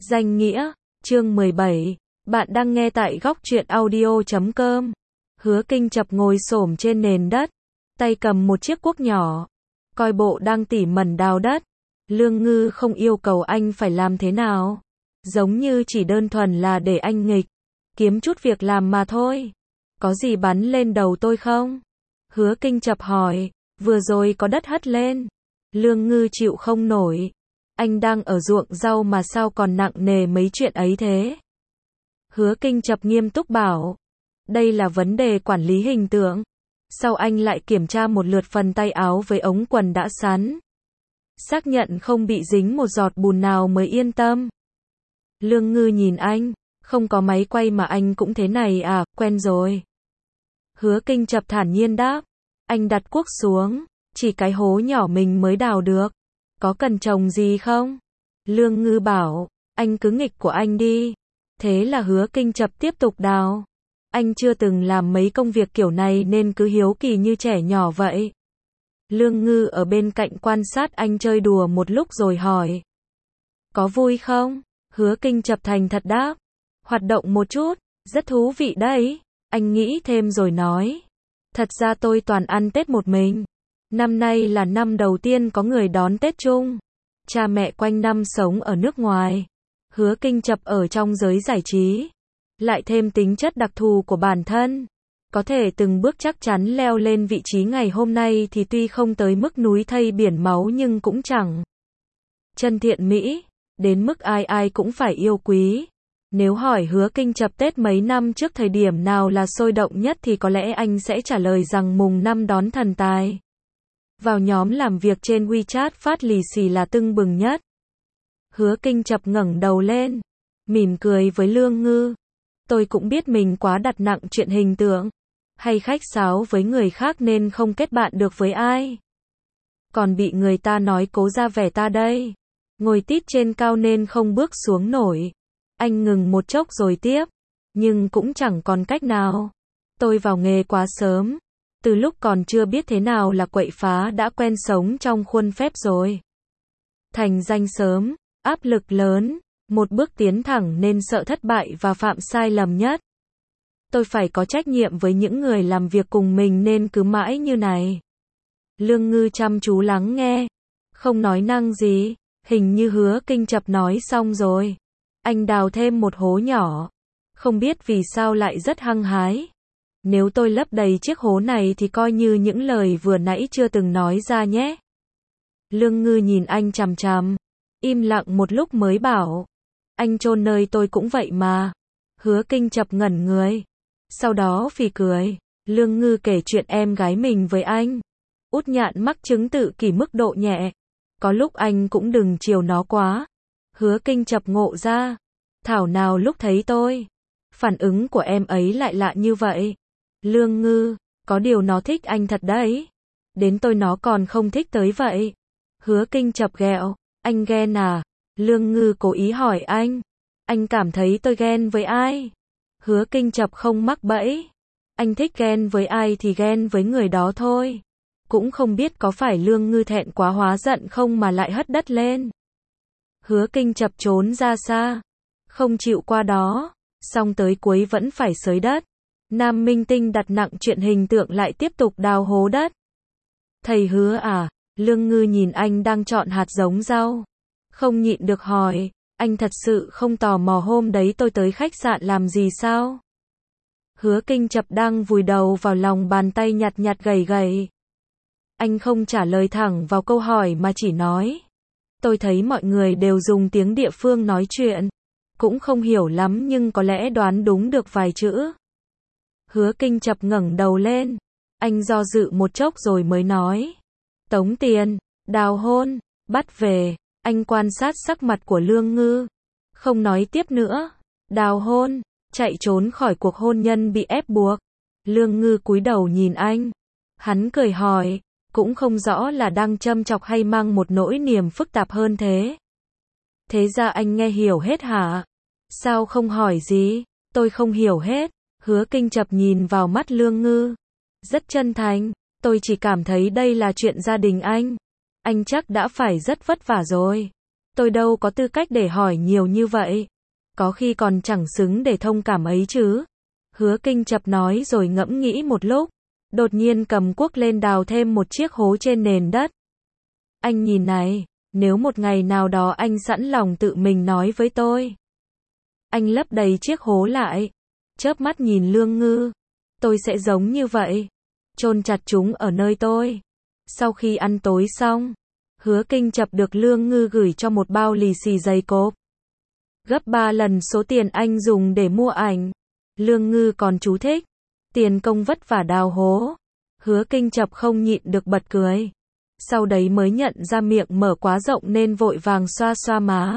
Danh nghĩa, chương 17. Bạn đang nghe tại góc truyện audio.com. Hứa Kinh Chập ngồi xổm trên nền đất, tay cầm một chiếc cuốc nhỏ, coi bộ đang tỉ mẩn đào đất. Lương Ngư không yêu cầu anh phải làm thế nào, giống như chỉ đơn thuần là để anh nghịch, kiếm chút việc làm mà thôi. Có gì bắn lên đầu tôi không? Hứa Kinh Chập hỏi, vừa rồi có đất hất lên. Lương Ngư chịu không nổi. Anh đang ở ruộng rau mà sao còn nặng nề mấy chuyện ấy thế? Hứa Kinh Chập nghiêm túc bảo, đây là vấn đề quản lý hình tượng. Sau anh lại kiểm tra một lượt phần tay áo với ống quần đã sắn, xác nhận không bị dính một giọt bùn nào mới yên tâm. Lương Ngư nhìn anh, không có máy quay mà anh cũng thế này à, quen rồi. Hứa Kinh Chập thản nhiên đáp, anh đặt cuốc xuống, chỉ cái hố nhỏ mình mới đào được. Có cần trồng gì không? Lương Ngư bảo, anh cứ nghịch của anh đi. Thế là Hứa Kinh Chập tiếp tục đào. Anh chưa từng làm mấy công việc kiểu này nên cứ hiếu kỳ như trẻ nhỏ vậy. Lương Ngư ở bên cạnh quan sát anh chơi đùa một lúc rồi hỏi, có vui không? Hứa Kinh Chập thành thật đáp, hoạt động một chút, rất thú vị đấy. Anh nghĩ thêm rồi nói, thật ra tôi toàn ăn Tết một mình. Năm nay là năm đầu tiên có người đón Tết chung. Cha mẹ quanh năm sống ở nước ngoài. Hứa Kinh Chập ở trong giới giải trí, lại thêm tính chất đặc thù của bản thân, có thể từng bước chắc chắn leo lên vị trí ngày hôm nay thì tuy không tới mức núi thây biển máu nhưng cũng chẳng chân thiện mỹ, đến mức ai ai cũng phải yêu quý. Nếu hỏi Hứa Kinh Chập Tết mấy năm trước thời điểm nào là sôi động nhất thì có lẽ anh sẽ trả lời rằng mùng 5 đón thần tài. Vào nhóm làm việc trên WeChat phát lì xì là tưng bừng nhất. Hứa Kinh Chập ngẩng đầu lên, mỉm cười với Lương Ngư. Tôi cũng biết mình quá đặt nặng chuyện hình tượng, hay khách sáo với người khác nên không kết bạn được với ai. Còn bị người ta nói cố ra vẻ ta đây. Ngồi tít trên cao nên không bước xuống nổi. Anh ngừng một chốc rồi tiếp. Nhưng cũng chẳng còn cách nào. Tôi vào nghề quá sớm. Từ lúc còn chưa biết thế nào là quậy phá đã quen sống trong khuôn phép rồi. Thành danh sớm, áp lực lớn, một bước tiến thẳng nên sợ thất bại và phạm sai lầm nhất. Tôi phải có trách nhiệm với những người làm việc cùng mình nên cứ mãi như này. Lương Ngư chăm chú lắng nghe, không nói năng gì, hình như Hứa Kinh Chập nói xong rồi. Anh đào thêm một hố nhỏ, không biết vì sao lại rất hăng hái. Nếu tôi lấp đầy chiếc hố này thì coi như những lời vừa nãy chưa từng nói ra nhé. Lương Ngư nhìn anh chằm chằm, im lặng một lúc mới bảo, anh chôn nơi tôi cũng vậy mà. Hứa Kinh Chập ngẩn người, sau đó phì cười. Lương Ngư kể chuyện em gái mình với anh. Út Nhạn mắc chứng tự kỷ mức độ nhẹ, có lúc anh cũng đừng chiều nó quá. Hứa Kinh Chập ngộ ra, thảo nào lúc thấy tôi, phản ứng của em ấy lại lạ như vậy. Lương Ngư, có điều nó thích anh thật đấy. Đến tôi nó còn không thích tới vậy. Hứa Kinh Chập ghẹo, anh ghen à? Lương Ngư cố ý hỏi anh cảm thấy tôi ghen với ai? Hứa Kinh Chập không mắc bẫy. Anh thích ghen với ai thì ghen với người đó thôi. Cũng không biết có phải Lương Ngư thẹn quá hóa giận không mà lại hất đất lên. Hứa Kinh Chập trốn ra xa, không chịu qua đó, xong tới cuối vẫn phải xới đất. Nam minh tinh đặt nặng chuyện hình tượng lại tiếp tục đào hố đất. Thầy Hứa à? Lương Ngư nhìn anh đang chọn hạt giống rau, không nhịn được hỏi, anh thật sự không tò mò hôm đấy tôi tới khách sạn làm gì sao? Hứa Kinh Chập đang vùi đầu vào lòng bàn tay nhặt nhặt gầy gầy. Anh không trả lời thẳng vào câu hỏi mà chỉ nói, tôi thấy mọi người đều dùng tiếng địa phương nói chuyện, cũng không hiểu lắm nhưng có lẽ đoán đúng được vài chữ. Hứa Kinh Chập ngẩng đầu lên, anh do dự một chốc rồi mới nói, tống tiền, đào hôn, bắt về. Anh quan sát sắc mặt của Lương Ngư, không nói tiếp nữa. Đào hôn, chạy trốn khỏi cuộc hôn nhân bị ép buộc. Lương Ngư cúi đầu nhìn anh, hắn cười hỏi, cũng không rõ là đang châm chọc hay mang một nỗi niềm phức tạp hơn thế. Thế ra anh nghe hiểu hết hả? Sao không hỏi gì? Tôi không hiểu hết. Hứa Kinh Chập nhìn vào mắt Lương Ngư, rất chân thành, tôi chỉ cảm thấy đây là chuyện gia đình anh chắc đã phải rất vất vả rồi. Tôi đâu có tư cách để hỏi nhiều như vậy. Có khi còn chẳng xứng để thông cảm ấy chứ. Hứa Kinh Chập nói rồi ngẫm nghĩ một lúc. Đột nhiên cầm cuốc lên đào thêm một chiếc hố trên nền đất. Anh nhìn này, nếu một ngày nào đó anh sẵn lòng tự mình nói với tôi. Anh lấp đầy chiếc hố lại. Chớp mắt nhìn Lương Ngư. Tôi sẽ giống như vậy. Chôn chặt chúng ở nơi tôi. Sau khi ăn tối xong, Hứa Kinh Chập được Lương Ngư gửi cho một bao lì xì dày cộp. Gấp 3 lần số tiền anh dùng để mua ảnh. Lương Ngư còn chú thích. Tiền công vất vả đào hố. Hứa Kinh Chập không nhịn được bật cười. Sau đấy mới nhận ra miệng mở quá rộng nên vội vàng xoa xoa má.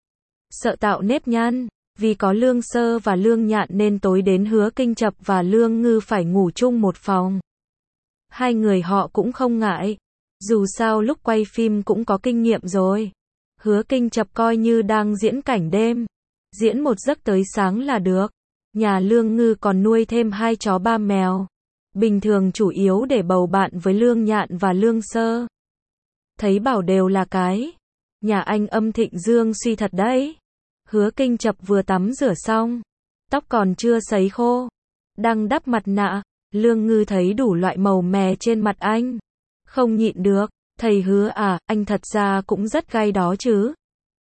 Sợ tạo nếp nhăn. Vì có Lương Sơ và Lương Nhạn nên tối đến Hứa Kinh Chập và Lương Ngư phải ngủ chung một phòng. Hai người họ cũng không ngại. Dù sao lúc quay phim cũng có kinh nghiệm rồi. Hứa Kinh Chập coi như đang diễn cảnh đêm. Diễn một giấc tới sáng là được. Nhà Lương Ngư còn nuôi thêm 2 chó 3 mèo. Bình thường chủ yếu để bầu bạn với Lương Nhạn và Lương Sơ. Thấy bảo đều là cái. Nhà anh âm thịnh dương suy thật đấy. Hứa Kinh Chập vừa tắm rửa xong. Tóc còn chưa sấy khô. Đang đắp mặt nạ. Lương Ngư thấy đủ loại màu mè trên mặt anh. Không nhịn được. Thầy Hứa à, anh thật ra cũng rất gay đó chứ.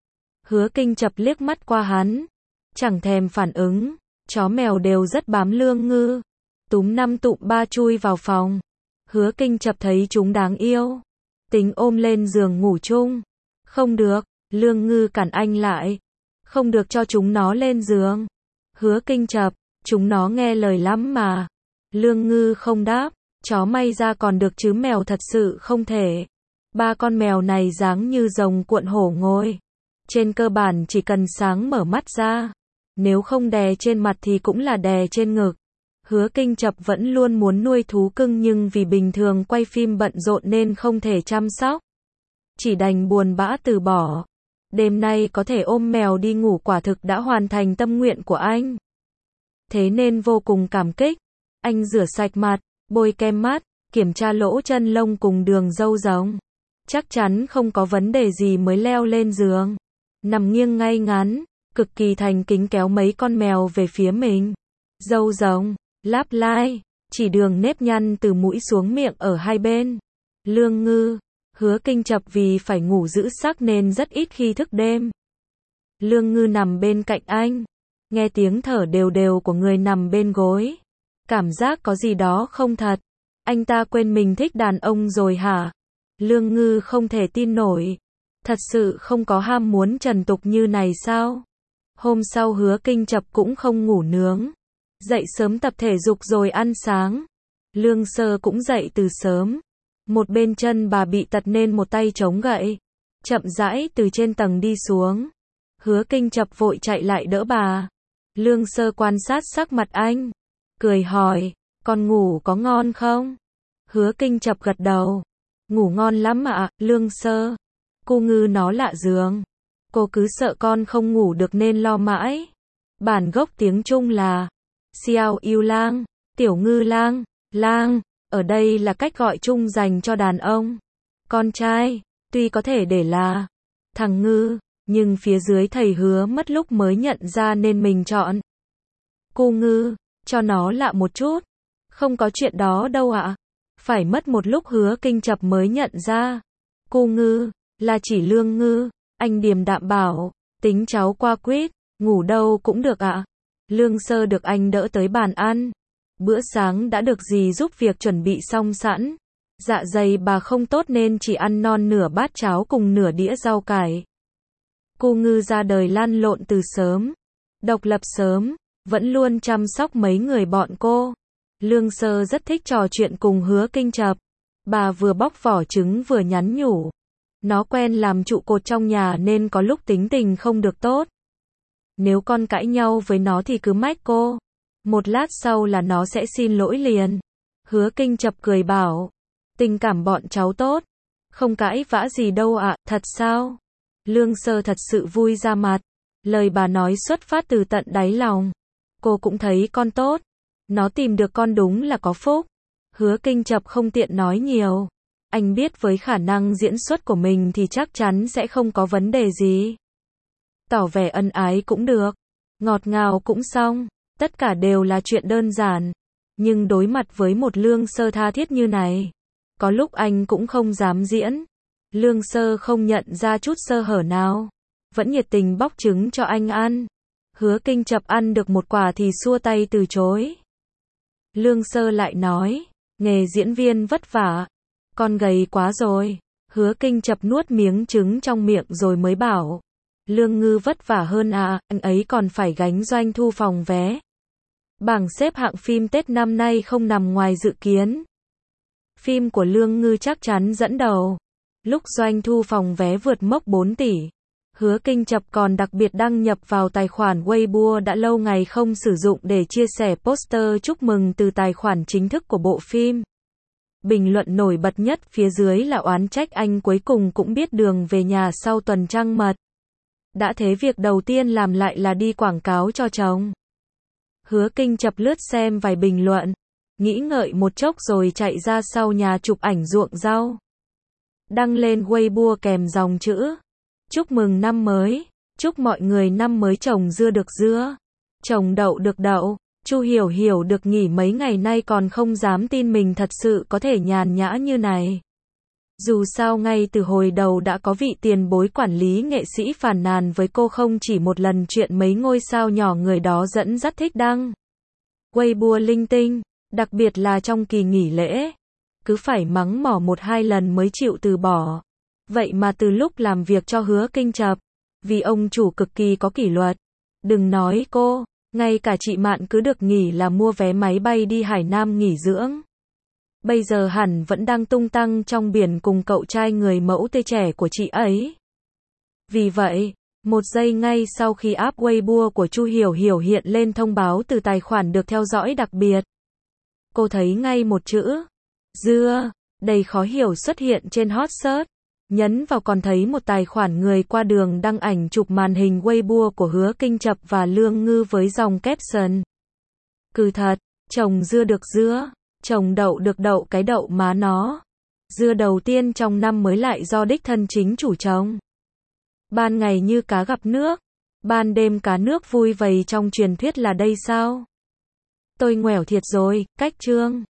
Hứa Kinh Chập liếc mắt qua hắn. Chẳng thèm phản ứng. Chó mèo đều rất bám Lương Ngư. Túm 5 tụm 3 chui vào phòng. Hứa Kinh Chập thấy chúng đáng yêu. Tính ôm lên giường ngủ chung. Không được. Lương Ngư cản anh lại. Không được cho chúng nó lên giường. Hứa Kinh Chập. Chúng nó nghe lời lắm mà. Lương Ngư không đáp. Chó may ra còn được chứ mèo thật sự không thể. 3 con mèo này dáng như rồng cuộn hổ ngồi. Trên cơ bản chỉ cần sáng mở mắt ra. Nếu không đè trên mặt thì cũng là đè trên ngực. Hứa Kinh Chập vẫn luôn muốn nuôi thú cưng nhưng vì bình thường quay phim bận rộn nên không thể chăm sóc. Chỉ đành buồn bã từ bỏ. Đêm nay có thể ôm mèo đi ngủ quả thực đã hoàn thành tâm nguyện của anh. Thế nên vô cùng cảm kích. Anh rửa sạch mặt, bôi kem mắt, kiểm tra lỗ chân lông cùng đường râu rồng. Chắc chắn không có vấn đề gì mới leo lên giường. Nằm nghiêng ngay ngắn, cực kỳ thành kính kéo mấy con mèo về phía mình. Râu rồng, láp lai, chỉ đường nếp nhăn từ mũi xuống miệng ở hai bên. Lương Ngư, Hứa Kinh Chập vì phải ngủ giữ sắc nên rất ít khi thức đêm. Lương Ngư nằm bên cạnh anh, nghe tiếng thở đều đều của người nằm bên gối. Cảm giác có gì đó không thật. Anh ta quên mình thích đàn ông rồi hả? Lương Ngư không thể tin nổi. Thật sự không có ham muốn trần tục như này sao? Hôm sau Hứa Kinh Chập cũng không ngủ nướng. Dậy sớm tập thể dục rồi ăn sáng. Lương Sơ cũng dậy từ sớm. Một bên chân bà bị tật nên một tay chống gậy. Chậm rãi từ trên tầng đi xuống. Hứa Kinh Chập vội chạy lại đỡ bà. Lương Sơ quan sát sắc mặt anh. Cười hỏi, con ngủ có ngon không? Hứa Kinh Chập gật đầu. Ngủ ngon lắm ạ, Lương Sơ. Cô Ngư nó lạ giường. Cô cứ sợ con không ngủ được nên lo mãi. Bản gốc tiếng Trung là Xiao Yêu Lang, Tiểu Ngư Lang, Lang. Ở đây là cách gọi chung dành cho đàn ông. Con trai, tuy có thể để là thằng Ngư, nhưng phía dưới thầy Hứa mất lúc mới nhận ra nên mình chọn cô Ngư, cho nó lạ một chút. Không có chuyện đó đâu ạ. Phải mất một lúc Hứa Kinh Chập mới nhận ra. Cô Ngư, là chỉ Lương Ngư. Anh điềm đạm bảo, tính cháu qua quýt, ngủ đâu cũng được ạ. Lương Sơ được anh đỡ tới bàn ăn. Bữa sáng đã được dì giúp việc chuẩn bị xong sẵn. Dạ dày bà không tốt nên chỉ ăn non nửa bát cháo cùng nửa đĩa rau cải. Cô Ngư ra đời lăn lộn từ sớm. Độc lập sớm, vẫn luôn chăm sóc mấy người bọn cô. Lương Sơ rất thích trò chuyện cùng Hứa Kinh Chập. Bà vừa bóc vỏ trứng vừa nhắn nhủ. Nó quen làm trụ cột trong nhà nên có lúc tính tình không được tốt. Nếu con cãi nhau với nó thì cứ mách cô. Một lát sau là nó sẽ xin lỗi liền. Hứa Kinh Chập cười bảo. Tình cảm bọn cháu tốt. Không cãi vã gì đâu ạ, thật sao? Lương Sơ thật sự vui ra mặt. Lời bà nói xuất phát từ tận đáy lòng. Cô cũng thấy con tốt. Nó tìm được con đúng là có phúc. Hứa Kinh Chập không tiện nói nhiều. Anh biết với khả năng diễn xuất của mình thì chắc chắn sẽ không có vấn đề gì. Tỏ vẻ ân ái cũng được, ngọt ngào cũng xong, tất cả đều là chuyện đơn giản. Nhưng đối mặt với một Lương Sơ tha thiết như này, có lúc anh cũng không dám diễn. Lương Sơ không nhận ra chút sơ hở nào, vẫn nhiệt tình bóc trứng cho anh ăn. Hứa Kinh Chập ăn được một quả thì xua tay từ chối. Lương Sơ lại nói, nghề diễn viên vất vả, con gầy quá rồi. Hứa Kinh Chập nuốt miếng trứng trong miệng rồi mới bảo, Lương Ngư vất vả hơn à, anh ấy còn phải gánh doanh thu phòng vé. Bảng xếp hạng phim Tết năm nay không nằm ngoài dự kiến. Phim của Lương Ngư chắc chắn dẫn đầu. Lúc doanh thu phòng vé vượt mốc 4 tỷ. Hứa Kinh Chập còn đặc biệt đăng nhập vào tài khoản Weibo đã lâu ngày không sử dụng để chia sẻ poster chúc mừng từ tài khoản chính thức của bộ phim. Bình luận nổi bật nhất phía dưới là oán trách anh cuối cùng cũng biết đường về nhà sau tuần trăng mật. Đã thế việc đầu tiên làm lại là đi quảng cáo cho chồng. Hứa Kinh Chập lướt xem vài bình luận, nghĩ ngợi một chốc rồi chạy ra sau nhà chụp ảnh ruộng rau. Đăng lên Weibo kèm dòng chữ, chúc mừng năm mới, chúc mọi người năm mới trồng dưa được dưa, trồng đậu được đậu. Chu Hiểu Hiểu được nghỉ mấy ngày nay còn không dám tin mình thật sự có thể nhàn nhã như này. Dù sao ngay từ hồi đầu đã có vị tiền bối quản lý nghệ sĩ phàn nàn với cô không chỉ một lần chuyện mấy ngôi sao nhỏ người đó dẫn dắt thích đăng Weibo linh tinh, đặc biệt là trong kỳ nghỉ lễ. Cứ phải mắng mỏ 1-2 lần mới chịu từ bỏ. Vậy mà từ lúc làm việc cho Hứa Kinh Chập, vì ông chủ cực kỳ có kỷ luật. Đừng nói cô, ngay cả chị Mạn cứ được nghỉ là mua vé máy bay đi Hải Nam nghỉ dưỡng. Bây giờ hẳn vẫn đang tung tăng trong biển cùng cậu trai người mẫu tươi trẻ của chị ấy. Vì vậy, một giây ngay sau khi app Weibo của Chu Hiểu Hiểu hiện lên thông báo từ tài khoản được theo dõi đặc biệt, cô thấy ngay một chữ dưa đầy khó hiểu xuất hiện trên hot search. Nhấn vào còn thấy một tài khoản người qua đường đăng ảnh chụp màn hình Weibo của Hứa Kinh Chập và Lương Ngư với dòng caption, cứ thật, trồng dưa được dưa, trồng đậu được đậu cái đậu má nó. Dưa đầu tiên trong năm mới lại do đích thân chính chủ trồng. Ban ngày như cá gặp nước, ban đêm cá nước vui vầy trong truyền thuyết là đây sao? Tôi ngoẻo thiệt rồi, cách chương.